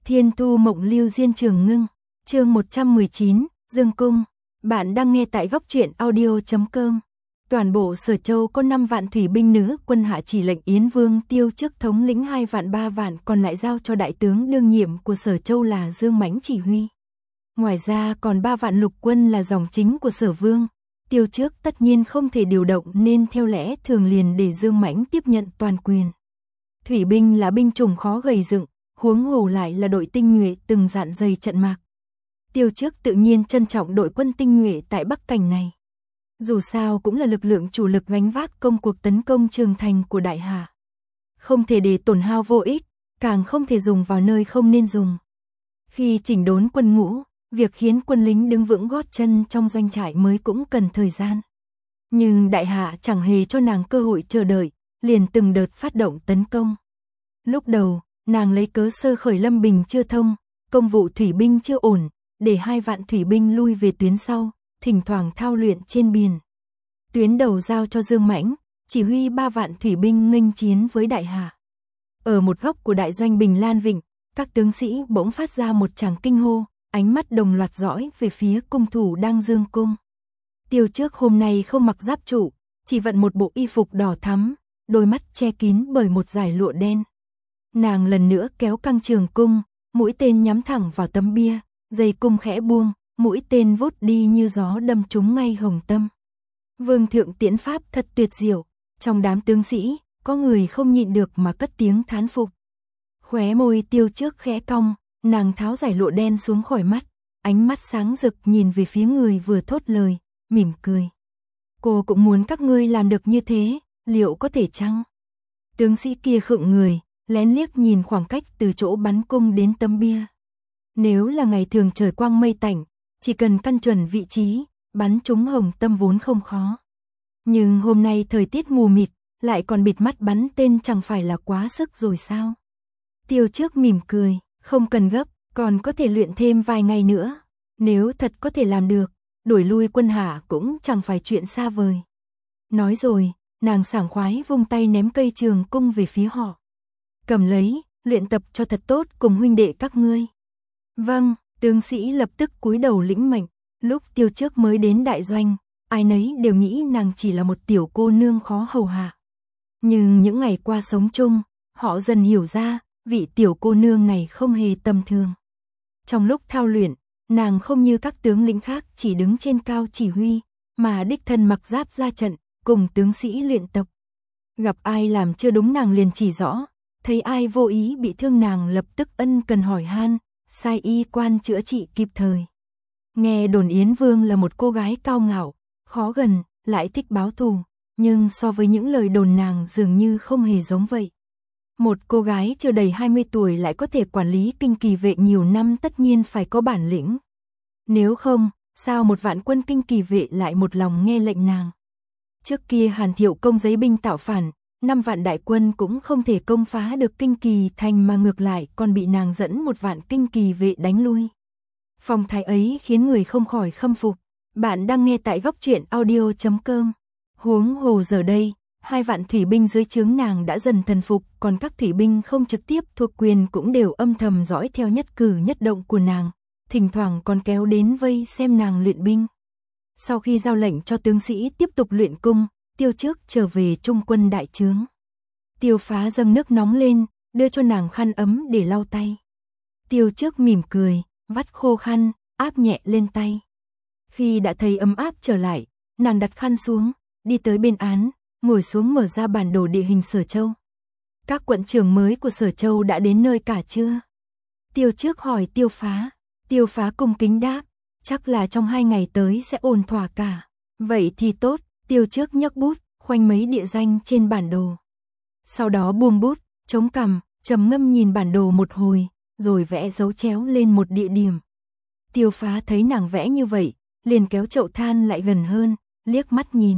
Thiên Thu Mộng Lưu Diên Trường Ngưng, chương 119, Dương Cung. Bạn đang nghe tại góc truyện audio.com. Toàn bộ Sở Châu có 5 vạn thủy binh nữ quân hạ, chỉ lệnh Yến Vương Tiêu Chức thống lĩnh 2 vạn 3 vạn, còn lại giao cho đại tướng đương nhiệm của Sở Châu là Dương Mãnh chỉ huy. Ngoài ra còn 3 vạn lục quân là dòng chính của Sở Vương. Tiêu Chức tất nhiên không thể điều động nên theo lẽ thường liền để Dương Mãnh tiếp nhận toàn quyền. Thủy binh là binh chủng khó gầy dựng, huống hồ lại là đội tinh nhuệ từng dạn dày trận mạc. Tiêu Chức tự nhiên trân trọng đội quân tinh nhuệ tại Bắc Cảnh này. Dù sao cũng là lực lượng chủ lực gánh vác công cuộc tấn công Trường Thành của Đại Hà. Không thể để tổn hao vô ích, càng không thể dùng vào nơi không nên dùng. Khi chỉnh đốn quân ngũ, việc khiến quân lính đứng vững gót chân trong doanh trại mới cũng cần thời gian. Nhưng Đại Hạ chẳng hề cho nàng cơ hội chờ đợi, liền từng đợt phát động tấn công. Lúc đầu, nàng lấy cớ sơ khởi Lâm Bình chưa thông, công vụ thủy binh chưa ổn, để 2 vạn thủy binh lui về tuyến sau, thỉnh thoảng thao luyện trên biển. Tuyến đầu giao cho Dương Mãnh, chỉ huy 3 vạn thủy binh nghênh chiến với Đại Hà. Ở một góc của đại doanh Bình Lan Vịnh, các tướng sĩ bỗng phát ra một tràng kinh hô, ánh mắt đồng loạt dõi về phía cung thủ đang dương cung. Tiêu Chức hôm nay không mặc giáp trụ, chỉ vận một bộ y phục đỏ thắm, đôi mắt che kín bởi một dải lụa đen. Nàng lần nữa kéo căng trường cung, mũi tên nhắm thẳng vào tấm bia, dây cung khẽ buông, mũi tên vút đi như gió đâm trúng ngay hồng tâm. Vương thượng tiễn pháp thật tuyệt diệu, trong đám tướng sĩ, có người không nhịn được mà cất tiếng thán phục. Khóe môi Tiêu Chức khẽ cong, nàng tháo dải lụa đen xuống khỏi mắt, ánh mắt sáng rực nhìn về phía người vừa thốt lời, mỉm cười. Cô cũng muốn các ngươi làm được như thế, liệu có thể chăng? Tướng sĩ kia khựng người, lén liếc nhìn khoảng cách từ chỗ bắn cung đến tấm bia. Nếu là ngày thường trời quang mây tạnh, chỉ cần căn chuẩn vị trí, bắn trúng hồng tâm vốn không khó. Nhưng hôm nay thời tiết mù mịt, lại còn bịt mắt bắn tên chẳng phải là quá sức rồi sao? Tiêu Chức mỉm cười, không cần gấp, còn có thể luyện thêm vài ngày nữa. Nếu thật có thể làm được, đuổi lui quân Hạ cũng chẳng phải chuyện xa vời. Nói rồi, nàng sảng khoái vung tay ném cây trường cung về phía họ. Cầm lấy, luyện tập cho thật tốt cùng huynh đệ các ngươi. Vâng, tướng sĩ lập tức cúi đầu lĩnh mệnh. Lúc Tiêu Chức mới đến đại doanh, ai nấy đều nghĩ nàng chỉ là một tiểu cô nương khó hầu hạ. Nhưng những ngày qua sống chung, họ dần hiểu ra, vị tiểu cô nương này không hề tầm thường. Trong lúc thao luyện, nàng không như các tướng lĩnh khác chỉ đứng trên cao chỉ huy, mà đích thân mặc giáp ra trận, cùng tướng sĩ luyện tập. Gặp ai làm chưa đúng nàng liền chỉ rõ, thấy ai vô ý bị thương nàng lập tức ân cần hỏi han, sai y quan chữa trị kịp thời. Nghe đồn Yến Vương là một cô gái cao ngạo, khó gần, lại thích báo thù, nhưng so với những lời đồn nàng dường như không hề giống vậy. Một cô gái chưa đầy 20 tuổi lại có thể quản lý kinh kỳ vệ nhiều năm tất nhiên phải có bản lĩnh. Nếu không, sao một vạn quân kinh kỳ vệ lại một lòng nghe lệnh nàng? Trước kia Hàn Thiệu Công giấy binh tạo phản, 5 vạn đại quân cũng không thể công phá được kinh kỳ thành mà ngược lại còn bị nàng dẫn 1 vạn kinh kỳ vệ đánh lui. Phong thái ấy khiến người không khỏi khâm phục. Bạn đang nghe tại góc truyện audio.com. Huống hồ giờ đây, 2 vạn thủy binh dưới trướng nàng đã dần thần phục, còn các thủy binh không trực tiếp thuộc quyền cũng đều âm thầm dõi theo nhất cử nhất động của nàng, thỉnh thoảng còn kéo đến vây xem nàng luyện binh. Sau khi giao lệnh cho tướng sĩ tiếp tục luyện cung, Tiêu Chức trở về trung quân đại trướng. Tiêu Phá dâng nước nóng lên, đưa cho nàng khăn ấm để lau tay. Tiêu Chức mỉm cười, vắt khô khăn, áp nhẹ lên tay. Khi đã thấy ấm áp trở lại, nàng đặt khăn xuống, đi tới bên án, ngồi xuống mở ra bản đồ địa hình Sở Châu. Các quận trưởng mới của Sở Châu đã đến nơi cả chưa? Tiêu Chức hỏi Tiêu Phá. Tiêu Phá cung kính đáp, chắc là trong 2 ngày tới sẽ ổn thỏa cả. Vậy thì tốt. Tiêu Chức nhấc bút, khoanh mấy địa danh trên bản đồ. Sau đó buông bút, chống cằm, trầm ngâm nhìn bản đồ một hồi, rồi vẽ dấu chéo lên một địa điểm. Tiêu Phá thấy nàng vẽ như vậy, liền kéo chậu than lại gần hơn, liếc mắt nhìn.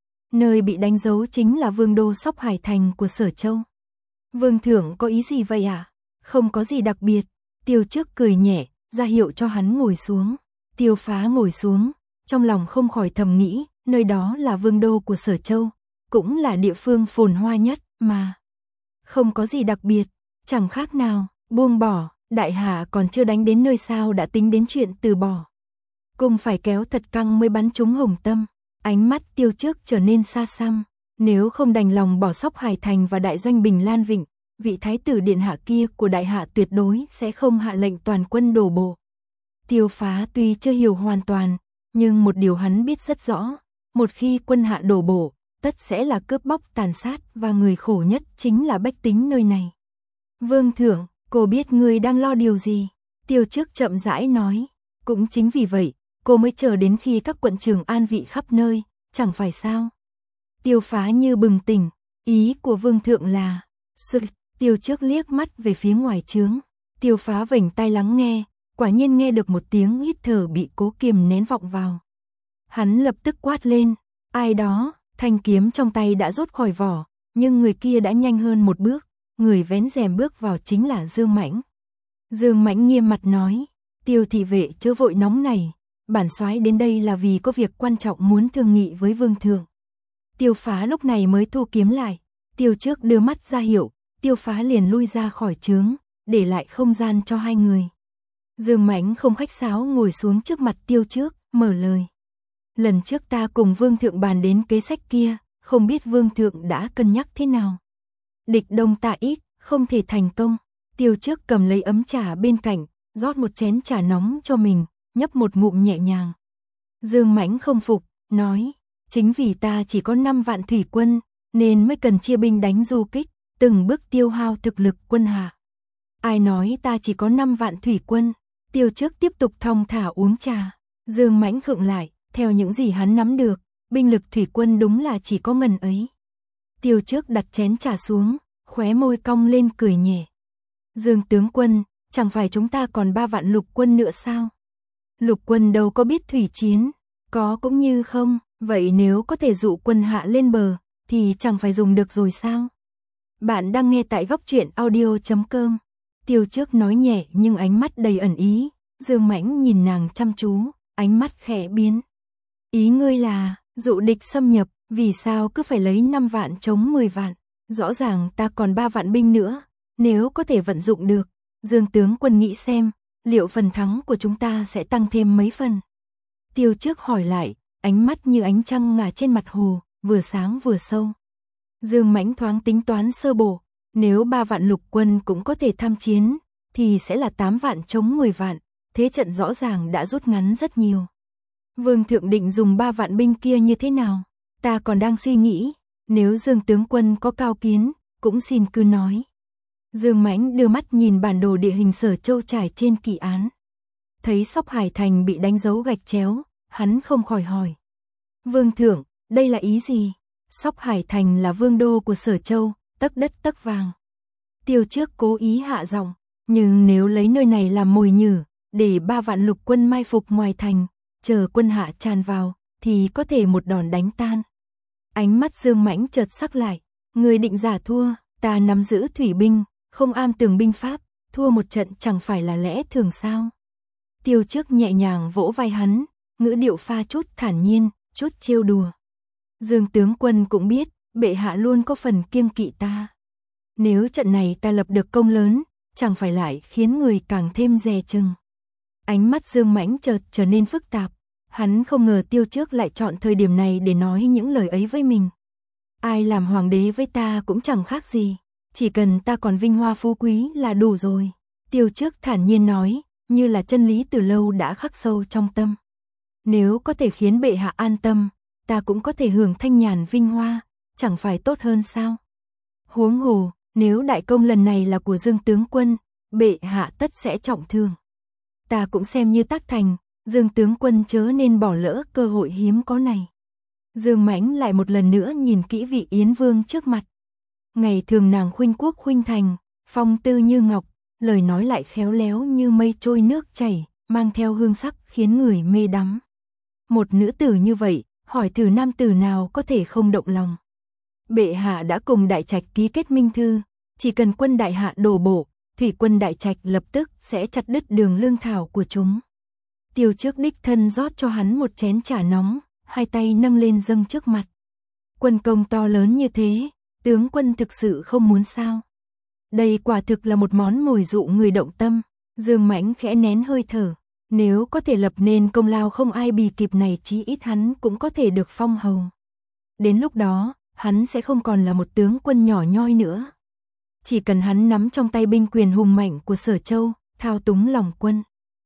Nơi bị đánh dấu chính là vương đô Sóc Hải Thành của Sở Châu. Vương thượng có ý gì vậy à? Không có gì đặc biệt. Tiêu Chức cười nhẹ, ra hiệu cho hắn ngồi xuống. Tiêu Phá ngồi xuống, trong lòng không khỏi thầm nghĩ, nơi đó là vương đô của Sở Châu, cũng là địa phương phồn hoa nhất mà. Không có gì đặc biệt, chẳng khác nào, buông bỏ, Đại hạ còn chưa đánh đến nơi sao đã tính đến chuyện từ bỏ. Cung phải kéo thật căng mới bắn trúng hồng tâm. Ánh mắt Tiêu Trước trở nên xa xăm. Nếu không đành lòng bỏ Sóc Hải Thành và đại doanh Bình Lan Vịnh, vị thái tử điện hạ kia của đại hạ tuyệt đối sẽ không hạ lệnh toàn quân đổ bộ. Tiêu Phá tuy chưa hiểu hoàn toàn, nhưng một điều hắn biết rất rõ, một khi quân hạ đổ bộ, tất sẽ là cướp bóc tàn sát và người khổ nhất chính là bách tính nơi này. Vương thượng, cô biết ngươi đang lo điều gì? Tiêu Trước chậm rãi nói, cũng chính vì vậy, cô mới chờ đến khi các quận trưởng an vị khắp nơi, chẳng phải sao? Tiêu Phá như bừng tỉnh, ý của vương thượng là, Tiêu Trước liếc mắt về phía ngoài trướng, Tiêu Phá vểnh tai lắng nghe, quả nhiên nghe được một tiếng hít thở bị cố kiềm nén vọng vào. Hắn lập tức quát lên, ai đó, thanh kiếm trong tay đã rút khỏi vỏ, nhưng người kia đã nhanh hơn một bước, người vén rèm bước vào chính là Dương Mãnh. Dương Mãnh nghiêm mặt nói, Tiêu thị vệ chớ vội nóng này, bản soái đến đây là vì có việc quan trọng muốn thương nghị với vương thượng. Tiêu Phá lúc này mới thu kiếm lại, Tiêu Trước đưa mắt ra hiệu, Tiêu Phá liền lui ra khỏi trướng, để lại không gian cho hai người. Dương Mãnh không khách sáo ngồi xuống trước mặt Tiêu Trước, mở lời. Lần trước ta cùng vương thượng bàn đến kế sách kia, không biết vương thượng đã cân nhắc thế nào. Địch đông ta ít, không thể thành công. Tiêu Trước cầm lấy ấm trà bên cạnh, rót một chén trà nóng cho mình, nhấp một ngụm nhẹ nhàng. Dương Mãnh không phục, nói, chính vì ta chỉ có 5 vạn thủy quân, nên mới cần chia binh đánh du kích, từng bước tiêu hao thực lực quân hạ. Ai nói ta chỉ có 5 vạn thủy quân? Tiêu Trước tiếp tục thong thả uống trà. Dương Mãnh khựng lại, theo những gì hắn nắm được, binh lực thủy quân đúng là chỉ có ngần ấy. Tiêu Trước đặt chén trà xuống, khóe môi cong lên cười nhẹ. Dương tướng quân, chẳng phải chúng ta còn 3 vạn lục quân nữa sao? Lục quân đâu có biết thủy chiến, có cũng như không, vậy nếu có thể dụ quân hạ lên bờ, thì chẳng phải dùng được rồi sao? Bạn đang nghe tại góc truyện audio.com. Tiêu Trước nói nhẹ nhưng ánh mắt đầy ẩn ý, Dương Mãnh nhìn nàng chăm chú, ánh mắt khẽ biến. Ý ngươi là, dụ địch xâm nhập, vì sao cứ phải lấy 5 vạn chống 10 vạn, rõ ràng ta còn 3 vạn binh nữa, nếu có thể vận dụng được, Dương tướng quân nghĩ xem, liệu phần thắng của chúng ta sẽ tăng thêm mấy phần? Tiêu Trước hỏi lại, ánh mắt như ánh trăng ngả trên mặt hồ, vừa sáng vừa sâu. Dương Mãnh thoáng tính toán sơ bộ, nếu 3 vạn lục quân cũng có thể tham chiến, thì sẽ là 8 vạn chống 10 vạn, thế trận rõ ràng đã rút ngắn rất nhiều. Vương thượng định dùng 3 vạn binh kia như thế nào? Ta còn đang suy nghĩ, nếu Dương tướng quân có cao kiến, cũng xin cứ nói. Dương Mãnh đưa mắt nhìn bản đồ địa hình Sở Châu trải trên kỳ án. Thấy Sóc Hải Thành bị đánh dấu gạch chéo, hắn không khỏi hỏi. Vương thượng, đây là ý gì? Sóc Hải Thành là vương đô của Sở Châu, tấc đất tấc vàng. Tiêu Trước cố ý hạ giọng, nhưng nếu lấy nơi này làm mồi nhử, để 3 vạn lục quân mai phục ngoài thành, chờ quân hạ tràn vào, thì có thể một đòn đánh tan. Ánh mắt Dương Mãnh chợt sắc lại, người định giả thua, ta nắm giữ thủy binh, không am tường binh pháp, thua một trận chẳng phải là lẽ thường sao? Tiêu Trước nhẹ nhàng vỗ vai hắn, ngữ điệu pha chút thản nhiên, chút trêu đùa. Dương tướng quân cũng biết, bệ hạ luôn có phần kiêng kỵ ta. Nếu trận này ta lập được công lớn, chẳng phải lại khiến người càng thêm dè chừng. Ánh mắt Dương Mãnh chợt trở nên phức tạp, hắn không ngờ Tiêu Trước lại chọn thời điểm này để nói những lời ấy với mình. Ai làm hoàng đế với ta cũng chẳng khác gì, chỉ cần ta còn vinh hoa phú quý là đủ rồi. Tiêu Trước thản nhiên nói, như là chân lý từ lâu đã khắc sâu trong tâm. Nếu có thể khiến bệ hạ an tâm, ta cũng có thể hưởng thanh nhàn vinh hoa, chẳng phải tốt hơn sao? Huống hồ, nếu đại công lần này là của Dương tướng quân, bệ hạ tất sẽ trọng thương. Ta cũng xem như tác thành, Dương tướng quân chớ nên bỏ lỡ cơ hội hiếm có này. Dương Mãnh lại một lần nữa nhìn kỹ vị Yến Vương trước mặt. Ngày thường nàng khuynh quốc khuynh thành, phong tư như ngọc, lời nói lại khéo léo như mây trôi nước chảy, mang theo hương sắc khiến người mê đắm. Một nữ tử như vậy, hỏi thử nam tử nào có thể không động lòng. Bệ hạ đã cùng Đại Trạch ký kết minh thư, chỉ cần quân Đại Hạ đổ bộ, thủy quân Đại Trạch lập tức sẽ chặt đứt đường lương thảo của chúng. Tiêu Trước đích thân rót cho hắn một chén trà nóng, hai tay nâng lên dâng trước mặt. Quân công to lớn như thế, tướng quân thực sự không muốn sao? Đây quả thực là một món mồi dụ người động tâm. Dương Mãnh khẽ nén hơi thở, nếu có thể lập nên công lao không ai bì kịp này, chí ít hắn cũng có thể được phong hầu. Đến lúc đó, hắn sẽ không còn là một tướng quân nhỏ nhoi nữa. Chỉ cần hắn nắm trong tay binh quyền hùng mạnh của Sở Châu, thao túng lòng quân.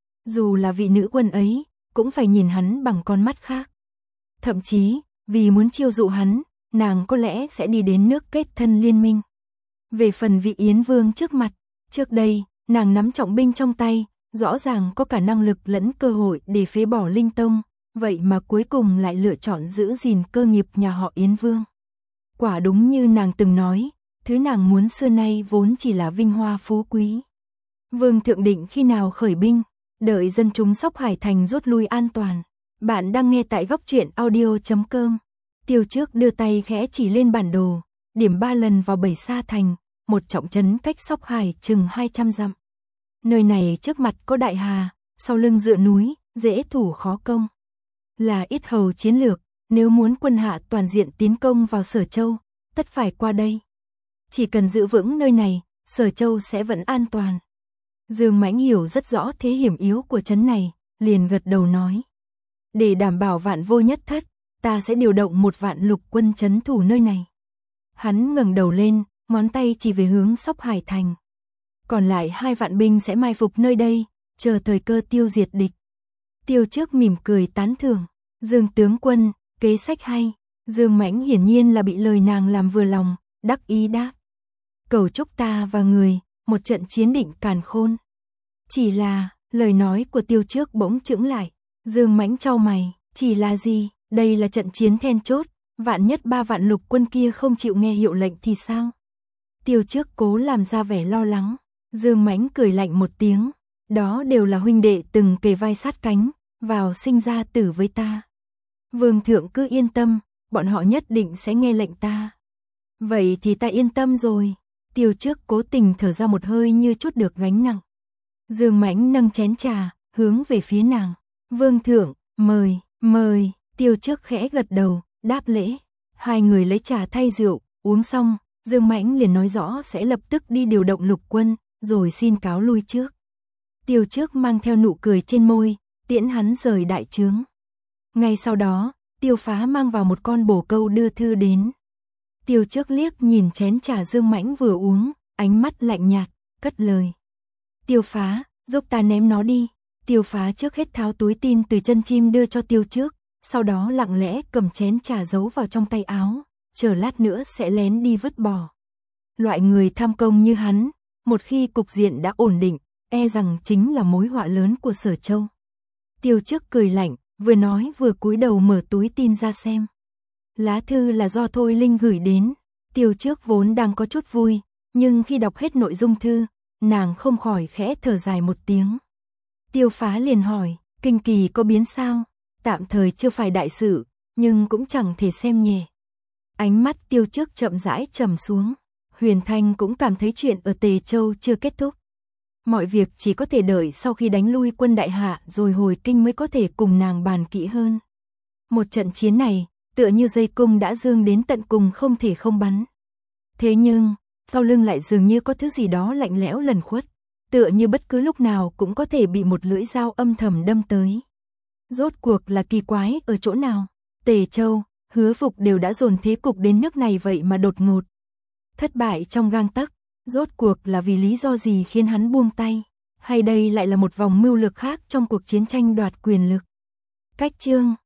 Dù là vị nữ quân ấy, cũng phải nhìn hắn bằng con mắt khác. Thậm chí, vì muốn chiêu dụ hắn, nàng có lẽ sẽ đi đến nước kết thân liên minh. Về phần vị Yến Vương trước mặt, trước đây, nàng nắm trọng binh trong tay, rõ ràng có cả năng lực lẫn cơ hội để phế bỏ Linh Tông, vậy mà cuối cùng lại lựa chọn giữ gìn cơ nghiệp nhà họ Yến Vương. Quả đúng như nàng từng nói, thứ nàng muốn xưa nay vốn chỉ là vinh hoa phú quý. Vương thượng định khi nào khởi binh, đợi dân chúng Sóc Hải Thành rút lui an toàn. Bạn đang nghe tại góc truyện audio.com. Tiêu Trước đưa tay khẽ chỉ lên bản đồ, điểm 3 lần vào Bảy Sa Thành, một trọng trấn cách Sóc Hải chừng 200 dặm. Nơi này trước mặt có đại hà, sau lưng dựa núi, dễ thủ khó công. Là ít hầu chiến lược, nếu muốn quân hạ toàn diện tiến công vào Sở Châu, tất phải qua đây. Chỉ cần giữ vững nơi này, Sở Châu sẽ vẫn an toàn. Dương Mãnh hiểu rất rõ thế hiểm yếu của trấn này, liền gật đầu nói. Để đảm bảo vạn vô nhất thất, ta sẽ điều động 1 vạn lục quân trấn thủ nơi này. Hắn ngẩng đầu lên, ngón tay chỉ về hướng Sóc Hải Thành. Còn lại 2 vạn binh sẽ mai phục nơi đây, chờ thời cơ tiêu diệt địch. Tiêu Trước mỉm cười tán thưởng. Dương tướng quân, kế sách hay. Dương Mãnh hiển nhiên là bị lời nàng làm vừa lòng, đắc ý đáp. Cầu chúc ta và người, một trận chiến định càn khôn. Chỉ là, lời nói của Tiêu Trước bỗng chững lại. Dương Mãnh chau mày, chỉ là gì, đây là trận chiến then chốt, vạn nhất 3 vạn lục quân kia không chịu nghe hiệu lệnh thì sao? Tiêu Trước cố làm ra vẻ lo lắng. Dương Mãnh cười lạnh một tiếng, đó đều là huynh đệ từng kề vai sát cánh, vào sinh ra tử với ta. Vương thượng cứ yên tâm, bọn họ nhất định sẽ nghe lệnh ta. Vậy thì ta yên tâm rồi. Tiêu Trước cố tình thở ra một hơi như chút được gánh nặng. Dương Mãnh nâng chén trà, hướng về phía nàng. Vương thượng, mời, mời. Tiêu Trước khẽ gật đầu, đáp lễ. Hai người lấy trà thay rượu, uống xong, Dương Mãnh liền nói rõ sẽ lập tức đi điều động lục quân, rồi xin cáo lui trước. Tiêu Trước mang theo nụ cười trên môi, tiễn hắn rời đại trướng. Ngay sau đó, Tiêu Phá mang vào một con bồ câu đưa thư đến. Tiêu Trước liếc nhìn chén trà Dương Mãnh vừa uống, ánh mắt lạnh nhạt, cất lời. Tiêu Phá, giúp ta ném nó đi. Tiêu Phá trước hết tháo túi tin từ chân chim đưa cho Tiêu Trước, sau đó lặng lẽ cầm chén trà giấu vào trong tay áo, chờ lát nữa sẽ lén đi vứt bỏ. Loại người tham công như hắn, một khi cục diện đã ổn định, e rằng chính là mối họa lớn của Sở Châu. Tiêu Trước cười lạnh, vừa nói vừa cúi đầu mở túi tin ra xem. Lá thư là do Thôi Linh gửi đến. Tiêu Trước vốn đang có chút vui, nhưng khi đọc hết nội dung thư, nàng không khỏi khẽ thở dài một tiếng. Tiêu Phá liền hỏi, kinh kỳ có biến sao? Tạm thời chưa phải đại sự, nhưng cũng chẳng thể xem nhẹ. Ánh mắt Tiêu Trước chậm rãi trầm xuống. Huyền Thanh cũng cảm thấy chuyện ở Tề Châu chưa kết thúc. Mọi việc chỉ có thể đợi sau khi đánh lui quân đại hạ rồi hồi kinh mới có thể cùng nàng bàn kỹ hơn. Một trận chiến này, tựa như dây cung đã dương đến tận cùng không thể không bắn. Thế nhưng, sau lưng lại dường như có thứ gì đó lạnh lẽo lẩn khuất, tựa như bất cứ lúc nào cũng có thể bị một lưỡi dao âm thầm đâm tới. Rốt cuộc là kỳ quái ở chỗ nào? Tề Châu, Hứa Phục đều đã dồn thế cục đến nước này vậy mà đột ngột thất bại trong gang tấc, rốt cuộc là vì lý do gì khiến hắn buông tay, hay đây lại là một vòng mưu lược khác trong cuộc chiến tranh đoạt quyền lực? Cách chương